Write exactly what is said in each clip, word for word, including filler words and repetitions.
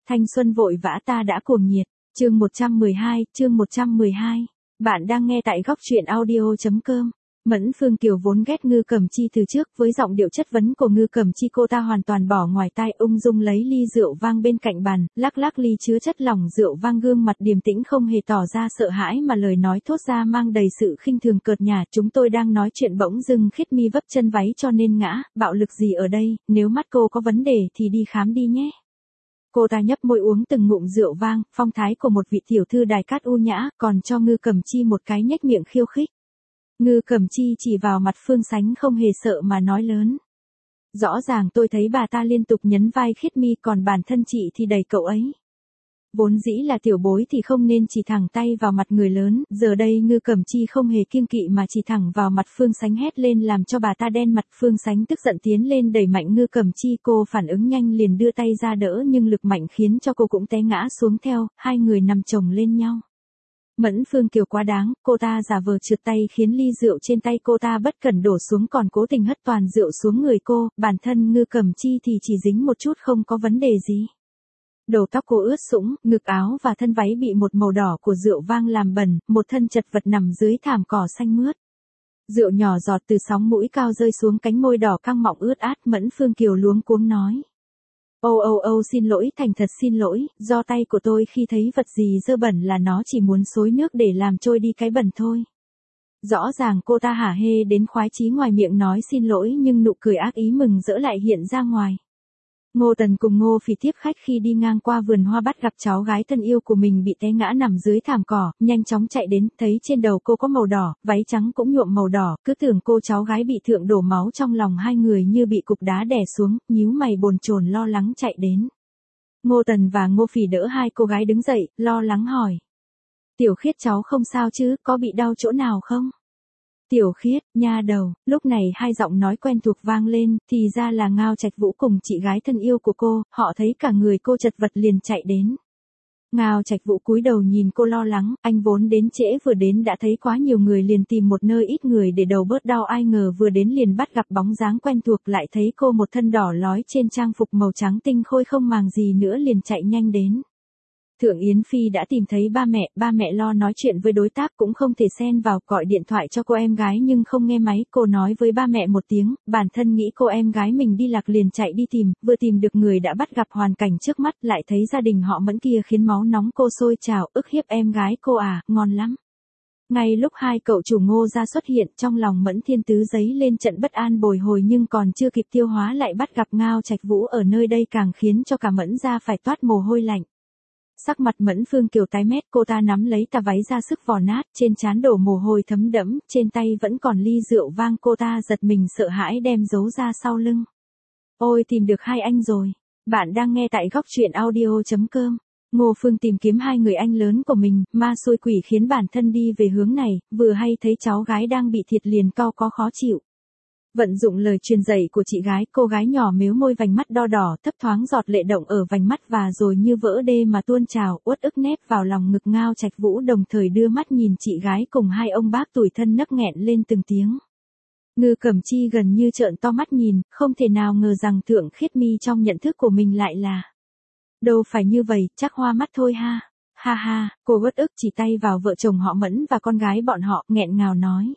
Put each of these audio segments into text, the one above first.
Thanh xuân vội vã ta đã cuồng nhiệt. Chương một trăm mười hai, chương một trăm mười hai. Bạn đang nghe tại góc truyện audio.com. Mẫn Phương Kiều vốn ghét Ngư Cẩm Chi từ trước, với giọng điệu chất vấn của Ngư Cẩm Chi cô ta hoàn toàn bỏ ngoài tai, ung dung lấy ly rượu vang bên cạnh bàn, lắc lắc ly chứa chất lỏng rượu vang, gương mặt điềm tĩnh không hề tỏ ra sợ hãi mà lời nói thốt ra mang đầy sự khinh thường cợt nhả. Chúng tôi đang nói chuyện bỗng dưng Khiết Mi vấp chân váy cho nên ngã, bạo lực gì ở đây, nếu mắt cô có vấn đề thì đi khám đi nhé. Cô ta nhấp môi uống từng ngụm rượu vang, phong thái của một vị tiểu thư đài cát u nhã, còn cho Ngư Cẩm Chi một cái nhếch miệng khiêu khích. Ngư Cẩm Chi chỉ vào mặt Phương Sánh không hề sợ mà nói lớn. Rõ ràng tôi thấy bà ta liên tục nhấn vai Khiết Mi, còn bản thân chị thì đẩy cậu ấy. Vốn dĩ là tiểu bối thì không nên chỉ thẳng tay vào mặt người lớn, giờ đây Ngư Cẩm Chi không hề kiêng kỵ mà chỉ thẳng vào mặt Phương Sánh hét lên làm cho bà ta đen mặt. Phương Sánh tức giận tiến lên đẩy mạnh Ngư Cẩm Chi, cô phản ứng nhanh liền đưa tay ra đỡ nhưng lực mạnh khiến cho cô cũng té ngã xuống theo, hai người nằm chồng lên nhau. Mẫn Phương Kiều quá đáng, cô ta giả vờ trượt tay khiến ly rượu trên tay cô ta bất cẩn đổ xuống còn cố tình hất toàn rượu xuống người cô, bản thân Ngư Cẩm Chi thì chỉ dính một chút không có vấn đề gì. Đầu tóc cô ướt sũng, ngực áo và thân váy bị một màu đỏ của rượu vang làm bẩn, một thân chật vật nằm dưới thảm cỏ xanh mướt. Rượu nhỏ giọt từ sóng mũi cao rơi xuống cánh môi đỏ căng mọng ướt át. Mẫn Phương Kiều luống cuống nói. Âu âu âu xin lỗi, thành thật xin lỗi, do tay của tôi khi thấy vật gì dơ bẩn là nó chỉ muốn xối nước để làm trôi đi cái bẩn thôi. Rõ ràng cô ta hả hê đến khoái chí, ngoài miệng nói xin lỗi nhưng nụ cười ác ý mừng rỡ lại hiện ra ngoài. Ngô Tần cùng Ngô Phỉ tiếp khách khi đi ngang qua vườn hoa bắt gặp cháu gái thân yêu của mình bị té ngã nằm dưới thảm cỏ, nhanh chóng chạy đến, thấy trên đầu cô có màu đỏ, váy trắng cũng nhuộm màu đỏ, cứ tưởng cô cháu gái bị thượng đổ máu, trong lòng hai người như bị cục đá đè xuống, nhíu mày bồn chồn lo lắng chạy đến. Ngô Tần và Ngô Phỉ đỡ hai cô gái đứng dậy, lo lắng hỏi. Tiểu Khiết cháu không sao chứ, có bị đau chỗ nào không? Tiểu Khiết, nha đầu. Lúc này hai giọng nói quen thuộc vang lên, thì ra là Ngao Trạch Vũ cùng chị gái thân yêu của cô, họ thấy cả người cô chật vật liền chạy đến. Ngao Trạch Vũ cúi đầu nhìn cô lo lắng, anh vốn đến trễ vừa đến đã thấy quá nhiều người liền tìm một nơi ít người để đầu bớt đau, ai ngờ vừa đến liền bắt gặp bóng dáng quen thuộc, lại thấy cô một thân đỏ lói trên trang phục màu trắng tinh khôi không màng gì nữa liền chạy nhanh đến. Thượng Yến Phi đã tìm thấy ba mẹ, ba mẹ lo nói chuyện với đối tác cũng không thể xen vào, gọi điện thoại cho cô em gái nhưng không nghe máy, cô nói với ba mẹ một tiếng, bản thân nghĩ cô em gái mình đi lạc liền chạy đi tìm, vừa tìm được người đã bắt gặp hoàn cảnh trước mắt, lại thấy gia đình họ Mẫn kia khiến máu nóng cô sôi trào, ức hiếp em gái cô à, ngon lắm. Ngay lúc hai cậu chủ Ngô ra xuất hiện, trong lòng Mẫn Thiên Tứ giấy lên trận bất an bồi hồi nhưng còn chưa kịp tiêu hóa lại bắt gặp Ngao Trạch Vũ ở nơi đây, càng khiến cho cả Mẫn ra phải toát mồ hôi lạnh. Sắc mặt Mẫn Phương Kiều tái mét, cô ta nắm lấy tà váy ra sức vò nát, trên trán đổ mồ hôi thấm đẫm, trên tay vẫn còn ly rượu vang, cô ta giật mình sợ hãi đem giấu ra sau lưng. Ôi tìm được hai anh rồi. Bạn đang nghe tại góc truyện audio.com. Ngô Phương tìm kiếm hai người anh lớn của mình, ma xui quỷ khiến bản thân đi về hướng này, vừa hay thấy cháu gái đang bị thiệt liền cau có khó chịu. Vận dụng lời truyền dạy của chị gái, cô gái nhỏ mếu môi, vành mắt đo đỏ, thấp thoáng giọt lệ động ở vành mắt và rồi như vỡ đê mà tuôn trào, uất ức nép vào lòng ngực Ngao Trạch Vũ, đồng thời đưa mắt nhìn chị gái cùng hai ông bác tủi thân nấc nghẹn lên từng tiếng. Ngư Cẩm Chi gần như trợn to mắt nhìn, không thể nào ngờ rằng Thượng Khiết Mi trong nhận thức của mình lại là. Đâu phải như vậy, chắc hoa mắt thôi ha. Ha ha, cô uất ức chỉ tay vào vợ chồng họ Mẫn và con gái bọn họ, nghẹn ngào nói.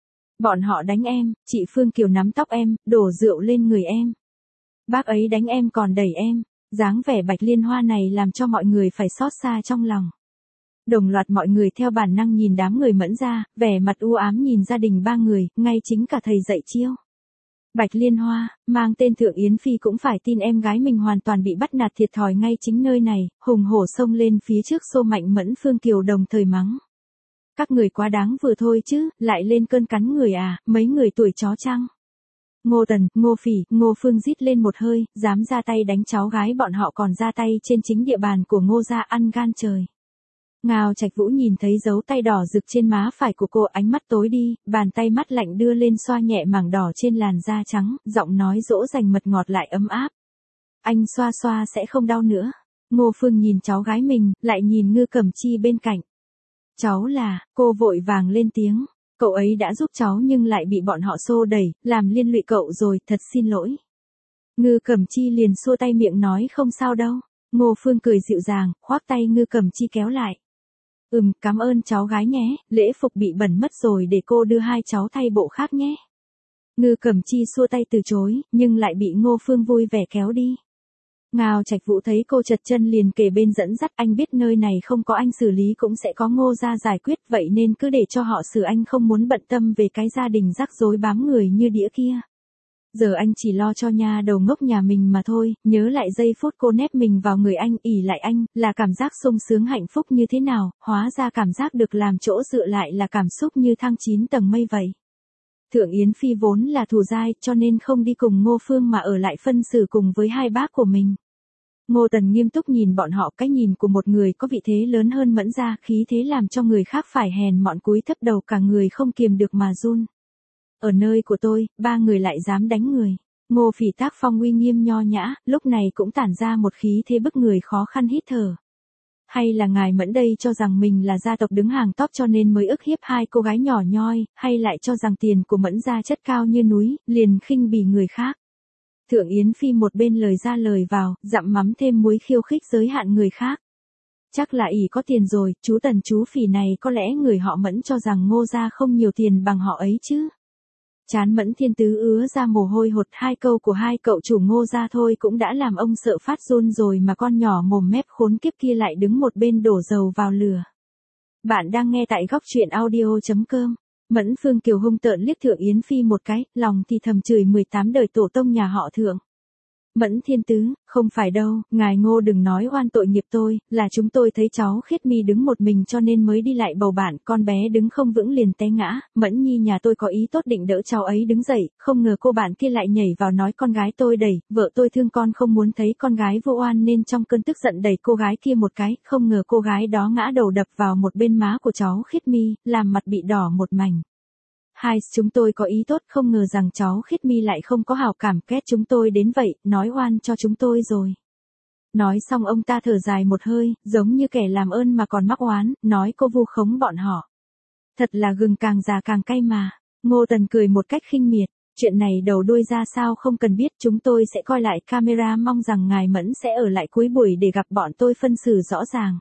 Bọn họ đánh em, chị Phương Kiều nắm tóc em, đổ rượu lên người em. Bác ấy đánh em còn đẩy em, dáng vẻ Bạch Liên Hoa này làm cho mọi người phải xót xa trong lòng. Đồng loạt mọi người theo bản năng nhìn đám người Mẫn ra, vẻ mặt u ám nhìn gia đình ba người, ngay chính cả thầy dạy chiêu. Bạch Liên Hoa, mang tên Thượng Yến Phi cũng phải tin em gái mình hoàn toàn bị bắt nạt thiệt thòi ngay chính nơi này, hùng hổ xông lên phía trước xô mạnh Mẫn Phương Kiều đồng thời mắng. Các người quá đáng vừa thôi chứ, lại lên cơn cắn người à, mấy người tuổi chó chăng? Ngô Tần, Ngô Phỉ, Ngô Phương rít lên một hơi, dám ra tay đánh cháu gái bọn họ còn ra tay trên chính địa bàn của Ngô gia, ăn gan trời. Ngao Trạch Vũ nhìn thấy dấu tay đỏ rực trên má phải của cô, ánh mắt tối đi, bàn tay mắt lạnh đưa lên xoa nhẹ mảng đỏ trên làn da trắng, giọng nói dỗ dành mật ngọt lại ấm áp. Anh xoa xoa sẽ không đau nữa. Ngô Phương nhìn cháu gái mình, lại nhìn Ngư Cẩm Chi bên cạnh. Cháu là, cô vội vàng lên tiếng, cậu ấy đã giúp cháu nhưng lại bị bọn họ xô đẩy, làm liên lụy cậu rồi, thật xin lỗi. Ngư Cẩm Chi liền xua tay miệng nói không sao đâu. Ngô Phương cười dịu dàng, khoác tay Ngư Cẩm Chi kéo lại. Ừm, cảm ơn cháu gái nhé, lễ phục bị bẩn mất rồi để cô đưa hai cháu thay bộ khác nhé. Ngư Cẩm Chi xua tay từ chối, nhưng lại bị Ngô Phương vui vẻ kéo đi. Ngao Trạch Vũ thấy cô chật chân liền kề bên dẫn dắt, anh biết nơi này không có anh xử lý cũng sẽ có Ngô gia giải quyết, vậy nên cứ để cho họ xử, anh không muốn bận tâm về cái gia đình rắc rối bám người như đĩa kia. Giờ anh chỉ lo cho nha đầu ngốc nhà mình mà thôi, nhớ lại giây phút cô nép mình vào người anh, ỉ lại anh, là cảm giác sung sướng hạnh phúc như thế nào, hóa ra cảm giác được làm chỗ dựa lại là cảm xúc như thăng chín tầng mây vậy. Thượng Yến Phi vốn là thù dai, cho nên không đi cùng Ngô Phương mà ở lại phân xử cùng với hai bác của mình. Ngô Tần nghiêm túc nhìn bọn họ, cái nhìn của một người có vị thế lớn hơn Mẫn gia, khí thế làm cho người khác phải hèn mọn cúi thấp đầu, cả người không kiềm được mà run. Ở nơi của tôi, ba người lại dám đánh người. Ngô Phỉ tác phong uy nghiêm nho nhã, lúc này cũng tản ra một khí thế bức người khó khăn hít thở. Hay là ngài Mẫn đây cho rằng mình là gia tộc đứng hàng top cho nên mới ức hiếp hai cô gái nhỏ nhoi, hay lại cho rằng tiền của Mẫn gia chất cao như núi, liền khinh bỉ người khác. Thượng Yến Phi một bên lời ra lời vào, dặm mắm thêm muối khiêu khích giới hạn người khác. Chắc là ỷ có tiền rồi, chú Tần chú Phỉ này có lẽ người họ Mẫn cho rằng Ngô gia không nhiều tiền bằng họ ấy chứ. Chán Mẫn Thiên Tứ ứa ra mồ hôi hột, hai câu của hai cậu chủ Ngô gia thôi cũng đã làm ông sợ phát run rồi mà con nhỏ mồm mép khốn kiếp kia lại đứng một bên đổ dầu vào lửa. Bạn đang nghe tại góc truyện audio chấm com. Mẫn Phương Kiều hung tợn liếc Thượng Yến Phi một cái, lòng thì thầm chửi mười tám đời tổ tông nhà họ Thượng. Mẫn Thiên Tứ, không phải đâu, ngài Ngô đừng nói oan tội nghiệp tôi, là chúng tôi thấy cháu Khiết Mi đứng một mình cho nên mới đi lại bầu bạn, con bé đứng không vững liền té ngã, Mẫn Nhi nhà tôi có ý tốt định đỡ cháu ấy đứng dậy, không ngờ cô bạn kia lại nhảy vào nói con gái tôi đẩy, vợ tôi thương con không muốn thấy con gái vô oan nên trong cơn tức giận đẩy cô gái kia một cái, không ngờ cô gái đó ngã đầu đập vào một bên má của cháu Khiết Mi, làm mặt bị đỏ một mảnh. Hai, chúng tôi có ý tốt không ngờ rằng cháu Khiết Mi lại không có hảo cảm, kết chúng tôi đến vậy, nói oan cho chúng tôi rồi. Nói xong ông ta thở dài một hơi, giống như kẻ làm ơn mà còn mắc oán, nói cô vu khống bọn họ. Thật là gừng càng già càng cay mà. Ngô Tần cười một cách khinh miệt, chuyện này đầu đuôi ra sao không cần biết, chúng tôi sẽ coi lại camera, mong rằng ngài Mẫn sẽ ở lại cuối buổi để gặp bọn tôi phân xử rõ ràng.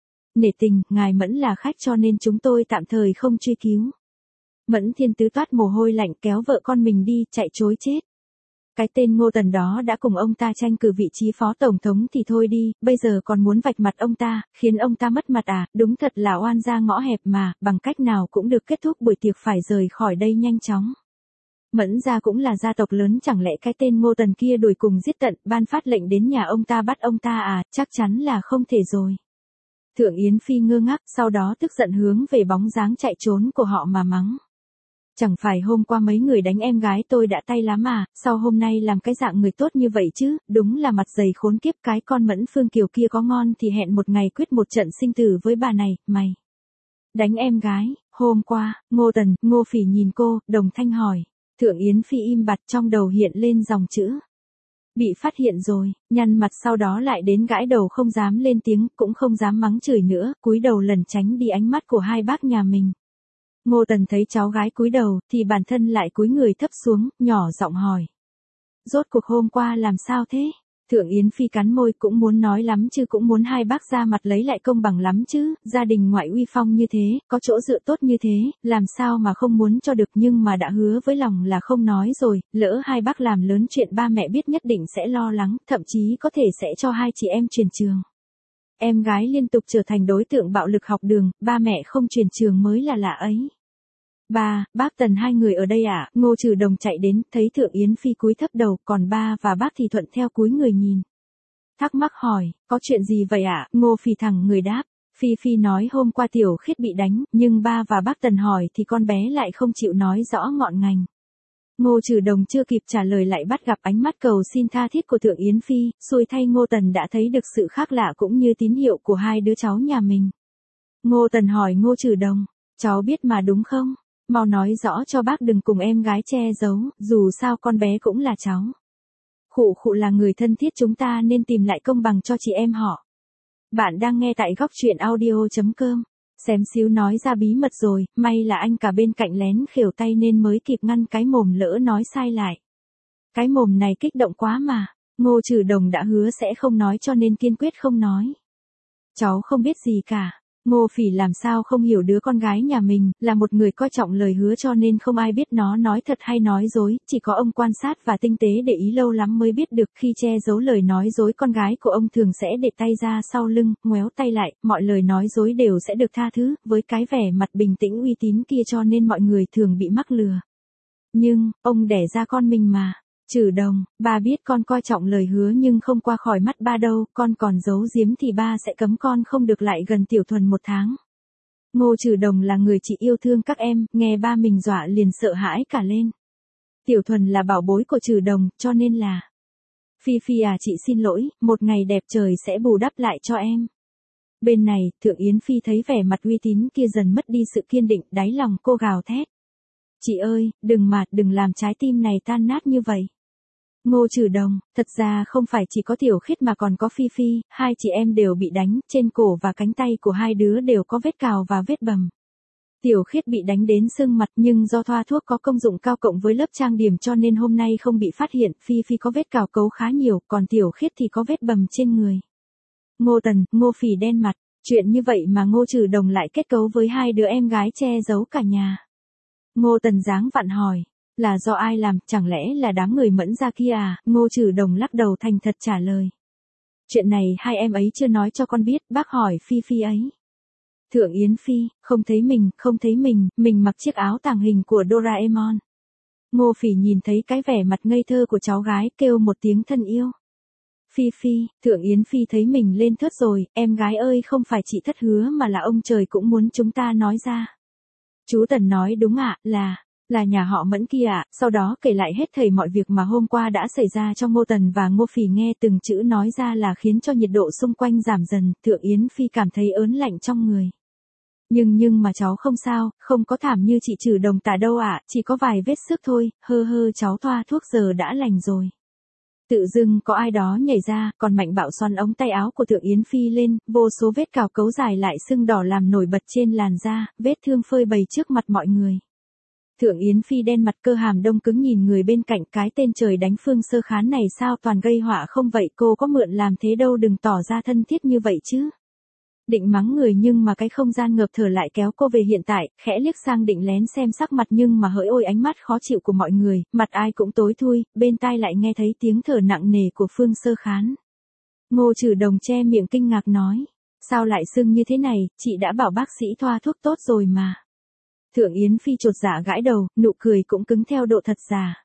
Nể tình, ngài Mẫn là khách cho nên chúng tôi tạm thời không truy cứu. Mẫn Thiên Tứ toát mồ hôi lạnh kéo vợ con mình đi, chạy trối chết. Cái tên Ngô Tần đó đã cùng ông ta tranh cử vị trí phó tổng thống thì thôi đi, bây giờ còn muốn vạch mặt ông ta, khiến ông ta mất mặt à, đúng thật là oan gia ngõ hẹp mà, bằng cách nào cũng được kết thúc buổi tiệc, phải rời khỏi đây nhanh chóng. Mẫn gia cũng là gia tộc lớn, chẳng lẽ cái tên Ngô Tần kia đuổi cùng giết tận, ban phát lệnh đến nhà ông ta bắt ông ta à, chắc chắn là không thể rồi. Thượng Yến Phi ngơ ngác, sau đó tức giận hướng về bóng dáng chạy trốn của họ mà mắng. Chẳng phải hôm qua mấy người đánh em gái tôi đã tay lá mà, sao hôm nay làm cái dạng người tốt như vậy chứ, đúng là mặt dày khốn kiếp, cái con Mẫn Phương Kiều kia có ngon thì hẹn một ngày quyết một trận sinh tử với bà này, mày. Đánh em gái, hôm qua, Ngô Tần, Ngô Phỉ nhìn cô, đồng thanh hỏi. Thượng Yến Phi im bặt, trong đầu hiện lên dòng chữ. Bị phát hiện rồi, nhăn mặt sau đó lại đến gãi đầu, không dám lên tiếng, cũng không dám mắng chửi nữa, cúi đầu lẩn tránh đi ánh mắt của hai bác nhà mình. Ngô Tần thấy cháu gái cúi đầu, thì bản thân lại cúi người thấp xuống, nhỏ giọng hỏi. Rốt cuộc hôm qua làm sao thế? Thượng Yến Phi cắn môi, cũng muốn nói lắm chứ, cũng muốn hai bác ra mặt lấy lại công bằng lắm chứ, gia đình ngoại uy phong như thế, có chỗ dựa tốt như thế, làm sao mà không muốn cho được, nhưng mà đã hứa với lòng là không nói rồi, lỡ hai bác làm lớn chuyện ba mẹ biết nhất định sẽ lo lắng, thậm chí có thể sẽ cho hai chị em chuyển trường. Em gái liên tục trở thành đối tượng bạo lực học đường, ba mẹ không chuyển trường mới là lạ ấy. Ba, bác Tần hai người ở đây à? Ngô Trừ Đồng chạy đến, thấy Thượng Yến Phi cúi thấp đầu, còn ba và bác thì thuận theo cúi người nhìn. Thắc mắc hỏi, có chuyện gì vậy ạ? À? Ngô Phỉ thẳng người đáp. Phi Phi nói hôm qua Tiểu Khiết bị đánh, nhưng ba và bác Tần hỏi thì con bé lại không chịu nói rõ ngọn ngành. Ngô Trừ Đồng chưa kịp trả lời lại bắt gặp ánh mắt cầu xin tha thiết của Thượng Yến Phi, xui thay Ngô Tần đã thấy được sự khác lạ cũng như tín hiệu của hai đứa cháu nhà mình. Ngô Tần hỏi Ngô Trừ Đồng, cháu biết mà đúng không? Mau nói rõ cho bác, đừng cùng em gái che giấu, dù sao con bé cũng là cháu. Khụ khụ là người thân thiết chúng ta nên tìm lại công bằng cho chị em họ. Bạn đang nghe tại góc truyện audio chấm com. Xém xíu nói ra bí mật rồi, may là anh cả bên cạnh lén khều tay nên mới kịp ngăn cái mồm lỡ nói sai lại. Cái mồm này kích động quá mà. Ngô Trử Đồng đã hứa sẽ không nói cho nên kiên quyết không nói. Cháu không biết gì cả. Ngô Phỉ làm sao không hiểu đứa con gái nhà mình, là một người coi trọng lời hứa cho nên không ai biết nó nói thật hay nói dối, chỉ có ông quan sát và tinh tế để ý lâu lắm mới biết được khi che giấu lời nói dối con gái của ông thường sẽ để tay ra sau lưng, ngoéo tay lại, mọi lời nói dối đều sẽ được tha thứ, với cái vẻ mặt bình tĩnh uy tín kia cho nên mọi người thường bị mắc lừa. Nhưng, ông đẻ ra con mình mà. Trử Đồng, ba biết con coi trọng lời hứa nhưng không qua khỏi mắt ba đâu, con còn giấu giếm thì ba sẽ cấm con không được lại gần Tiểu Thuần một tháng. Ngô Trử Đồng là người chị yêu thương các em, nghe ba mình dọa liền sợ hãi cả lên. Tiểu Thuần là bảo bối của Trử Đồng, cho nên là... Phi Phi à, chị xin lỗi, một ngày đẹp trời sẽ bù đắp lại cho em. Bên này, Thượng Yến Phi thấy vẻ mặt uy tín kia dần mất đi sự kiên định, đáy lòng cô gào thét. Chị ơi, đừng mà, đừng làm trái tim này tan nát như vậy. Ngô Trử Đồng, thật ra không phải chỉ có Tiểu Khiết mà còn có Phi Phi, hai chị em đều bị đánh, trên cổ và cánh tay của hai đứa đều có vết cào và vết bầm. Tiểu Khiết bị đánh đến sưng mặt nhưng do thoa thuốc có công dụng cao cộng với lớp trang điểm cho nên hôm nay không bị phát hiện, Phi Phi có vết cào cấu khá nhiều, còn Tiểu Khiết thì có vết bầm trên người. Ngô Tần, Ngô Phỉ đen mặt, chuyện như vậy mà Ngô Trử Đồng lại kết cấu với hai đứa em gái che giấu cả nhà. Ngô Tần dáng vặn hỏi. Là do ai làm, chẳng lẽ là đám người Mẫn gia kia à? Ngô Trử Đồng lắc đầu thành thật trả lời. Chuyện này hai em ấy chưa nói cho con biết, bác hỏi Phi Phi ấy. Thượng Yến Phi, không thấy mình, không thấy mình, mình mặc chiếc áo tàng hình của Doraemon. Ngô Phỉ nhìn thấy cái vẻ mặt ngây thơ của cháu gái kêu một tiếng thân yêu. Phi Phi, Thượng Yến Phi thấy mình lên thớt rồi, em gái ơi không phải chị thất hứa mà là ông trời cũng muốn chúng ta nói ra. Chú Tần nói đúng ạ, là... Là nhà họ Mẫn kia ạ, sau đó kể lại hết thảy mọi việc mà hôm qua đã xảy ra cho Ngô Tần và Ngô Phỉ nghe từng chữ nói ra là khiến cho nhiệt độ xung quanh giảm dần, Thượng Yến Phi cảm thấy ớn lạnh trong người. Nhưng nhưng mà cháu không sao, không có thảm như chị Trử Đồng tả đâu ạ, chỉ có vài vết xước thôi, hơ hơ cháu thoa thuốc giờ đã lành rồi. Tự dưng có ai đó nhảy ra, còn Mạnh Bạo xoắn ống tay áo của Thượng Yến Phi lên, vô số vết cào cấu dài lại sưng đỏ làm nổi bật trên làn da, vết thương phơi bày trước mặt mọi người. Thượng Yến Phi đen mặt cơ hàm đông cứng nhìn người bên cạnh, cái tên trời đánh Phương Sơ Khán này sao toàn gây họa không vậy, cô có mượn làm thế đâu, đừng tỏ ra thân thiết như vậy chứ. Định mắng người nhưng mà cái không gian ngợp thở lại kéo cô về hiện tại, khẽ liếc sang định lén xem sắc mặt nhưng mà hỡi ôi ánh mắt khó chịu của mọi người, mặt ai cũng tối thui, bên tai lại nghe thấy tiếng thở nặng nề của Phương Sơ Khán. Ngô Trử Đồng che miệng kinh ngạc nói, sao lại sưng như thế này, chị đã bảo bác sĩ thoa thuốc tốt rồi mà. Thượng Yến Phi chột dạ gãi đầu, nụ cười cũng cứng theo độ thật giả.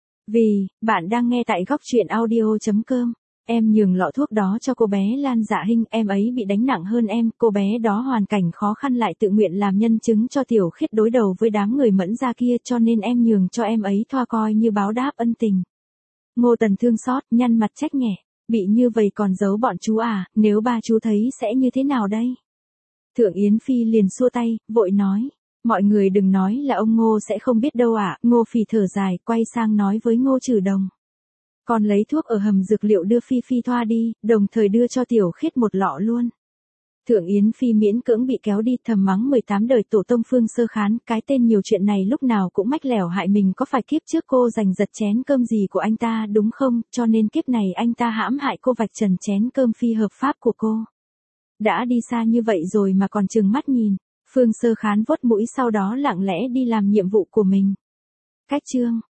Vì, bạn đang nghe tại góc truyện audio chấm com. Em nhường lọ thuốc đó cho cô bé Lan Dạ Hinh, em ấy bị đánh nặng hơn em, cô bé đó hoàn cảnh khó khăn lại tự nguyện làm nhân chứng cho Tiểu Khiết đối đầu với đám người Mẫn gia kia cho nên em nhường cho em ấy thoa coi như báo đáp ân tình. Ngô Tần thương xót, nhăn mặt trách nhẹ, bị như vậy còn giấu bọn chú à, nếu ba chú thấy sẽ như thế nào đây? Thượng Yến Phi liền xua tay, vội nói. Mọi người đừng nói là ông Ngô sẽ không biết đâu ạ, à. Ngô Phỉ thở dài, quay sang nói với Ngô Trử Đồng. Con lấy thuốc ở hầm dược liệu đưa Phi Phi thoa đi, đồng thời đưa cho Tiểu Khiết một lọ luôn. Thượng Yến Phi miễn cưỡng bị kéo đi, thầm mắng mười tám đời tổ tông Phương Sơ Khán, cái tên nhiều chuyện này lúc nào cũng mách lẻo hại mình, có phải kiếp trước cô giành giật chén cơm gì của anh ta đúng không, cho nên kiếp này anh ta hãm hại cô vạch trần chén cơm phi hợp pháp của cô. Đã đi xa như vậy rồi mà còn trừng mắt nhìn. Phương Sơ Khán vuốt mũi sau đó lặng lẽ đi làm nhiệm vụ của mình. Cách chương